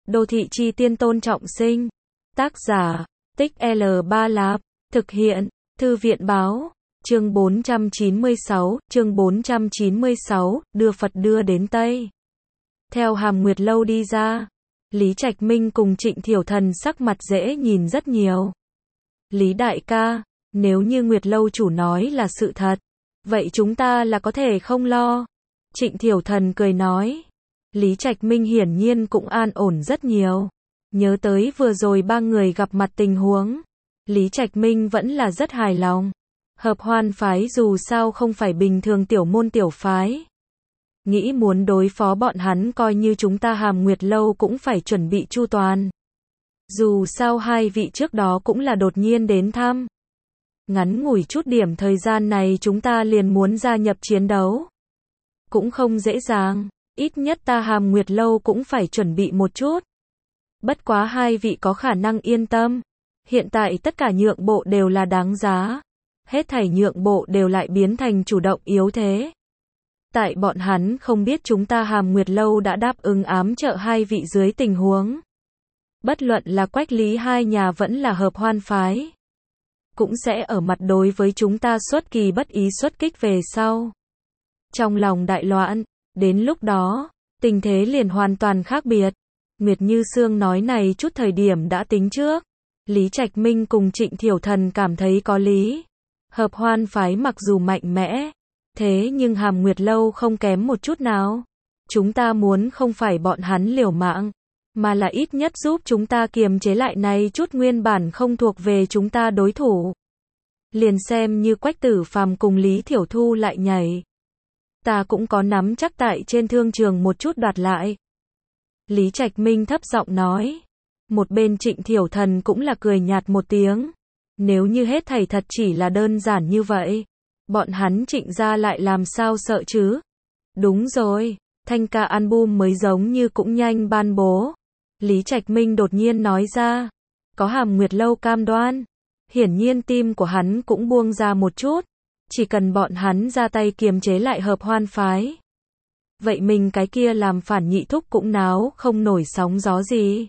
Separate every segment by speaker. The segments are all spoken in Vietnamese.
Speaker 1: Đô thị chi tiên Tôn Trọng Sinh. Tác giả, Tích L Ba Lạp. Thực hiện, Thư viện Báo. Chương 496, đưa Phật đưa đến Tây. Theo Hàm Nguyệt Lâu đi ra, Lý Trạch Minh cùng Trịnh Thiểu Thần sắc mặt dễ nhìn rất nhiều. Lý đại ca, nếu như Nguyệt Lâu chủ nói là sự thật, vậy chúng ta là có thể không lo. Trịnh Thiểu Thần cười nói. Lý Trạch Minh hiển nhiên cũng an ổn rất nhiều. Nhớ tới vừa rồi ba người gặp mặt tình huống, Lý Trạch Minh vẫn là rất hài lòng. Hợp Hoan phái dù sao không phải bình thường tiểu môn tiểu phái. Nghĩ muốn đối phó bọn hắn coi như chúng ta Hàm Nguyệt Lâu cũng phải chuẩn bị chu toàn. Dù sao hai vị trước đó cũng là đột nhiên đến thăm. Ngắn ngủi chút điểm thời gian này chúng ta liền muốn gia nhập chiến đấu. Cũng không dễ dàng, ít nhất ta Hàm Nguyệt Lâu cũng phải chuẩn bị một chút. Bất quá hai vị có khả năng yên tâm. Hiện tại tất cả nhượng bộ đều là đáng giá. Hết thảy nhượng bộ đều lại biến thành chủ động yếu thế. Tại bọn hắn không biết chúng ta Hàm Nguyệt Lâu đã đáp ứng ám trợ hai vị dưới tình huống. Bất luận là Quách Lý hai nhà vẫn là Hợp Hoan phái, cũng sẽ ở mặt đối với chúng ta xuất kỳ bất ý xuất kích về sau. Trong lòng đại loạn, đến lúc đó, tình thế liền hoàn toàn khác biệt. Nguyệt Như Sương nói này chút thời điểm đã tính trước. Lý Trạch Minh cùng Trịnh Thiểu Thần cảm thấy có lý. Hợp Hoan phái mặc dù mạnh mẽ, thế nhưng Hàm Nguyệt Lâu không kém một chút nào. Chúng ta muốn không phải bọn hắn liều mạng, mà là ít nhất giúp chúng ta kiềm chế lại này chút nguyên bản không thuộc về chúng ta đối thủ. Liền xem như Quách Tử Phàm cùng Lý Thiểu Thu lại nhảy, ta cũng có nắm chắc tại trên thương trường một chút đoạt lại. Lý Trạch Minh thấp giọng nói. Một bên Trịnh Thiểu Thần cũng là cười nhạt một tiếng. Nếu như hết thảy thật chỉ là đơn giản như vậy, bọn hắn Trịnh gia lại làm sao sợ chứ? Đúng rồi, thanh ca album mới giống như cũng nhanh ban bố. Lý Trạch Minh đột nhiên nói ra. Có Hàm Nguyệt Lâu cam đoan. Hiển nhiên tim của hắn cũng buông ra một chút. Chỉ cần bọn hắn ra tay kiềm chế lại Hợp Hoan phái, vậy mình cái kia làm phản nhị thúc cũng náo không nổi sóng gió gì.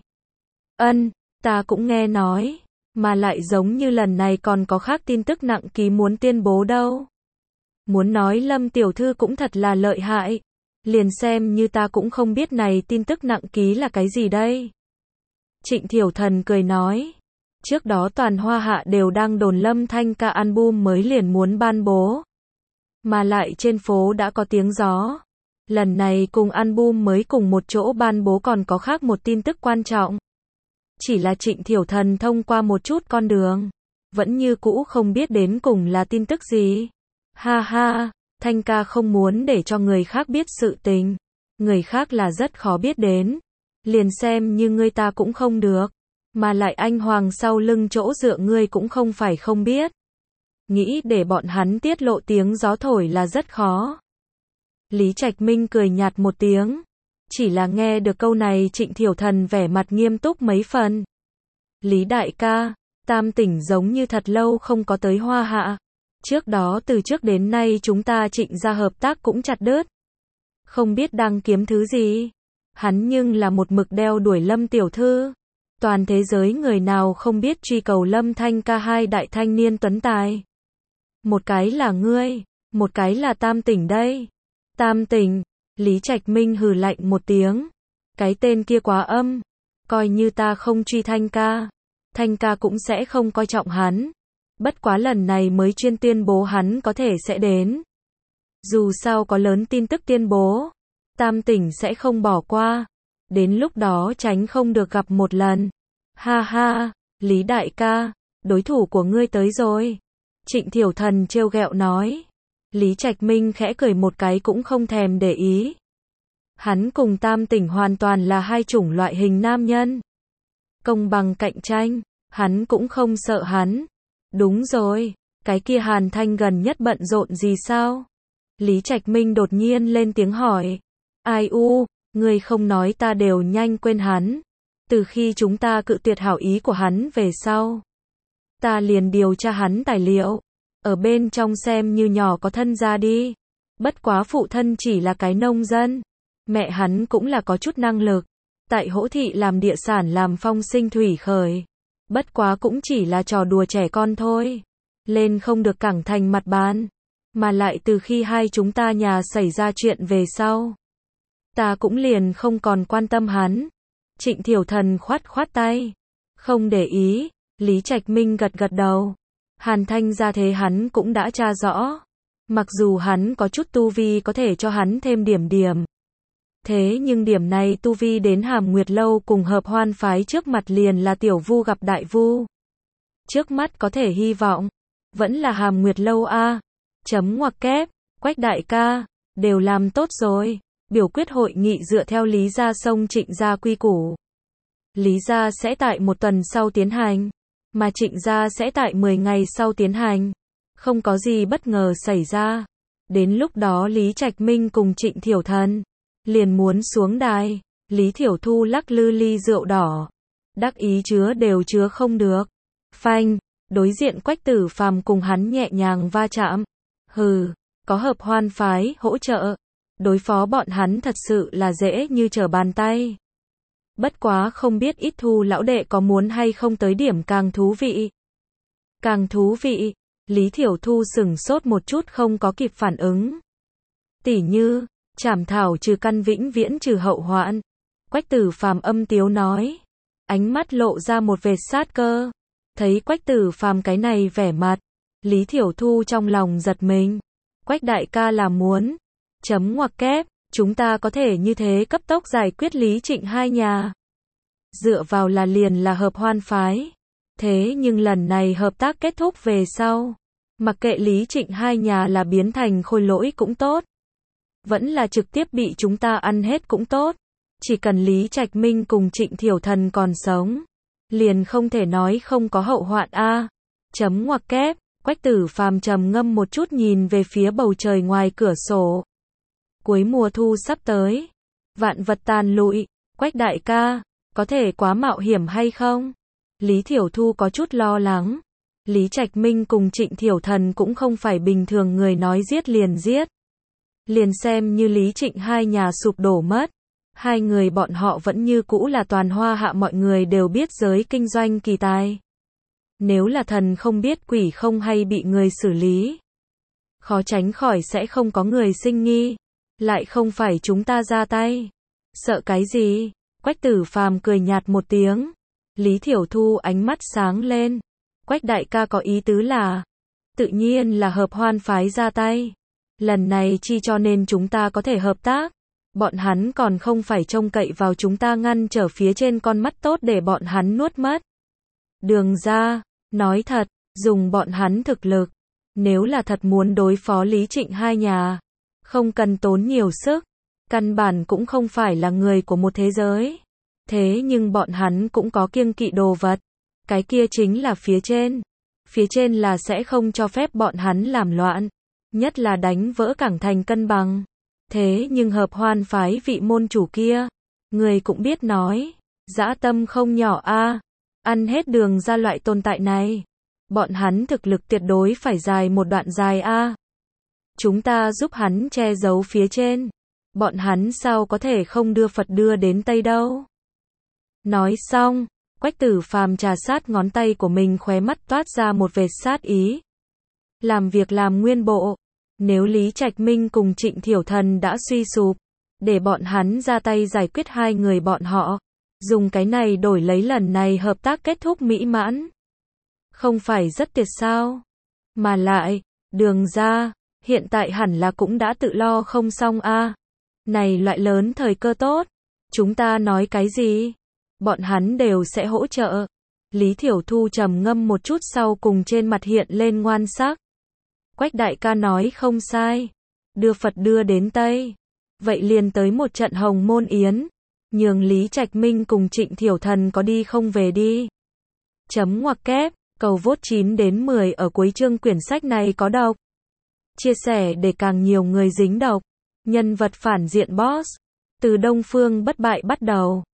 Speaker 1: Ta cũng nghe nói, mà lại giống như lần này còn có khác tin tức nặng ký muốn tuyên bố đâu. Muốn nói Lâm tiểu thư cũng thật là lợi hại, liền xem như ta cũng không biết này tin tức nặng ký là cái gì đây. Trịnh Thiểu Thần cười nói, trước đó toàn Hoa Hạ đều đang đồn Lâm thanh ca album mới liền muốn ban bố, mà lại trên phố đã có tiếng gió. Lần này cùng album mới cùng một chỗ ban bố còn có khác một tin tức quan trọng. Chỉ là Trịnh Thiểu Thần thông qua một chút con đường, vẫn như cũ không biết đến cùng là tin tức gì. Ha ha, thanh ca không muốn để cho người khác biết sự tình. Người khác là rất khó biết đến. Liền xem như ngươi ta cũng không được. Mà lại anh Hoàng sau lưng chỗ dựa ngươi cũng không phải không biết. Nghĩ để bọn hắn tiết lộ tiếng gió thổi là rất khó. Lý Trạch Minh cười nhạt một tiếng. Chỉ là nghe được câu này Trịnh Thiểu Thần vẻ mặt nghiêm túc mấy phần. Lý đại ca, Tam tỉnh giống như thật lâu không có tới Hoa Hạ. Trước đó từ trước đến nay chúng ta Trịnh gia hợp tác cũng chặt đứt. Không biết đang kiếm thứ gì. Hắn nhưng là một mực đeo đuổi Lâm tiểu thư. Toàn thế giới người nào không biết truy cầu Lâm thanh ca hai đại thanh niên tuấn tài. Một cái là ngươi, một cái là Tam tỉnh đây. Tam tỉnh. Lý Trạch Minh hừ lạnh một tiếng. Cái tên kia quá âm. Coi như ta không truy thanh ca cũng sẽ không coi trọng hắn. Bất quá lần này mới chuyên tuyên bố hắn có thể sẽ đến. Dù sao có lớn tin tức tuyên bố, Tam tỉnh sẽ không bỏ qua. Đến lúc đó tránh không được gặp một lần. Ha ha, Lý đại ca, đối thủ của ngươi tới rồi. Trịnh Thiểu Thần trêu ghẹo nói. Lý Trạch Minh khẽ cười một cái cũng không thèm để ý. Hắn cùng Tam tỉnh hoàn toàn là hai chủng loại hình nam nhân. Công bằng cạnh tranh, hắn cũng không sợ hắn. Đúng rồi, cái kia Hàn Thanh gần nhất bận rộn gì sao? Lý Trạch Minh đột nhiên lên tiếng hỏi. Ai u, ngươi không nói ta đều nhanh quên hắn. Từ khi chúng ta cự tuyệt hảo ý của hắn về sau, ta liền điều tra hắn tài liệu. Ở bên trong xem như nhỏ có thân gia đi. Bất quá phụ thân chỉ là cái nông dân. Mẹ hắn cũng là có chút năng lực. tại Hỗ Thị làm địa sản làm phong sinh thủy khởi. Bất quá cũng chỉ là trò đùa trẻ con thôi. Lên không được cẳng thành mặt bàn. Mà lại từ khi hai chúng ta nhà xảy ra chuyện về sau, ta cũng liền không còn quan tâm hắn. Trịnh Thiểu Thần khoát khoát tay. Không để ý. Lý Trạch Minh gật gật đầu. Hàn Thanh ra thế hắn cũng đã tra rõ. Mặc dù hắn có chút tu vi có thể cho hắn thêm điểm. Thế nhưng điểm này tu vi đến Hàm Nguyệt Lâu cùng Hợp Hoan phái trước mặt liền là tiểu vu gặp đại vu. Trước mắt có thể hy vọng. Vẫn là Hàm Nguyệt Lâu a. Chấm ngoặc kép. Quách đại ca. Đều làm tốt rồi. Biểu quyết hội nghị dựa theo Lý gia xông Trịnh gia quy củ. Lý gia sẽ tại 1 tuần sau tiến hành. Mà Trịnh gia sẽ tại 10 ngày sau tiến hành. Không có gì bất ngờ xảy ra. Đến lúc đó Lý Trạch Minh cùng Trịnh Thiểu Thần liền muốn xuống đài. Lý Thiểu Thu lắc lư ly rượu đỏ. Đắc ý đều chứa không được. Phanh, đối diện Quách Tử Phàm cùng hắn nhẹ nhàng va chạm. Hừ, có Hợp Hoan phái hỗ trợ. Đối phó bọn hắn thật sự là dễ như trở bàn tay. Bất quá không biết Ít Thu lão đệ có muốn hay không tới điểm càng thú vị. Càng thú vị. Lý Thiểu Thu sửng sốt một chút không có kịp phản ứng. Tỉ như, trảm thảo trừ căn vĩnh viễn trừ hậu hoạn. Quách Tử Phàm âm tiếu nói. Ánh mắt lộ ra một vệt sát cơ. Thấy Quách Tử Phàm cái này vẻ mặt. Lý Thiểu Thu trong lòng giật mình. Quách đại ca là muốn. Chấm ngoặc kép. Chúng ta có thể như thế cấp tốc giải quyết Lý Trịnh hai nhà. Dựa vào là liền là Hợp Hoan phái. Thế nhưng lần này hợp tác kết thúc về sau. Mặc kệ Lý Trịnh hai nhà là biến thành khôi lỗi cũng tốt. Vẫn là trực tiếp bị chúng ta ăn hết cũng tốt. Chỉ cần Lý Trạch Minh cùng Trịnh Thiểu Thần còn sống. Liền không thể nói không có hậu hoạn a. Chấm ngoặc kép. Quách Tử Phàm trầm ngâm một chút nhìn về phía bầu trời ngoài cửa sổ. Cuối mùa thu sắp tới. Vạn vật tàn lụi. Quách đại ca. Có thể quá mạo hiểm hay không? Lý Thiểu Thu có chút lo lắng. Lý Trạch Minh cùng Trịnh Thiểu Thần cũng không phải bình thường người nói giết liền giết. Liền xem như Lý Trịnh hai nhà sụp đổ mất. Hai người bọn họ vẫn như cũ là toàn hoa hạ mọi người đều biết giới kinh doanh kỳ tài. Nếu là thần không biết quỷ không hay bị người xử lý. Khó tránh khỏi sẽ không có người sinh nghi. Lại không phải chúng ta ra tay. Sợ cái gì? Quách Tử Phàm cười nhạt một tiếng. Lý Thiểu Thu ánh mắt sáng lên. Quách đại ca có ý tứ là. Tự nhiên là Hợp Hoan phái ra tay. Lần này chi cho nên chúng ta có thể hợp tác. Bọn hắn còn không phải trông cậy vào chúng ta ngăn trở phía trên con mắt tốt để bọn hắn nuốt mất. Đường ra, nói thật, dùng bọn hắn thực lực. Nếu là thật muốn đối phó Lý Trịnh hai nhà. Không cần tốn nhiều sức. Căn bản cũng không phải là người của một thế giới. Thế nhưng bọn hắn cũng có kiêng kỵ đồ vật. Cái kia chính là phía trên. Phía trên là sẽ không cho phép bọn hắn làm loạn. Nhất là đánh vỡ cảng thành cân bằng. Thế nhưng Hợp Hoan phái vị môn chủ kia. Người cũng biết nói. Dã tâm không nhỏ a. Ăn hết đường ra loại tồn tại này. Bọn hắn thực lực tuyệt đối phải dài một đoạn dài a. Chúng ta giúp hắn che giấu phía trên. Bọn hắn sao có thể không đưa Phật đưa đến Tây đâu. Nói xong, Quách Tử Phàm trà sát ngón tay của mình khóe mắt toát ra một vệt sát ý. Làm việc làm nguyên bộ. Nếu Lý Trạch Minh cùng Trịnh Thiểu Thần đã suy sụp, để bọn hắn ra tay giải quyết hai người bọn họ. Dùng cái này đổi lấy lần này hợp tác kết thúc mỹ mãn. Không phải rất tuyệt sao? Mà lại, đường ra, hiện tại hẳn là cũng đã tự lo không xong a. Này loại lớn thời cơ tốt. Chúng ta nói cái gì? Bọn hắn đều sẽ hỗ trợ. Lý Thiểu Thu trầm ngâm một chút sau cùng trên mặt hiện lên ngoan sắc. Quách đại ca nói không sai. Đưa Phật đưa đến Tây. Vậy liền tới một trận hồng môn yến. Nhường Lý Trạch Minh cùng Trịnh Thiểu Thần có đi không về đi. Chấm ngoặc kép. Cầu vote 9 đến 10 ở cuối chương quyển sách này có độc. Chia sẻ để càng nhiều người dính độc. Nhân vật phản diện boss. Từ Đông Phương bất bại bắt đầu.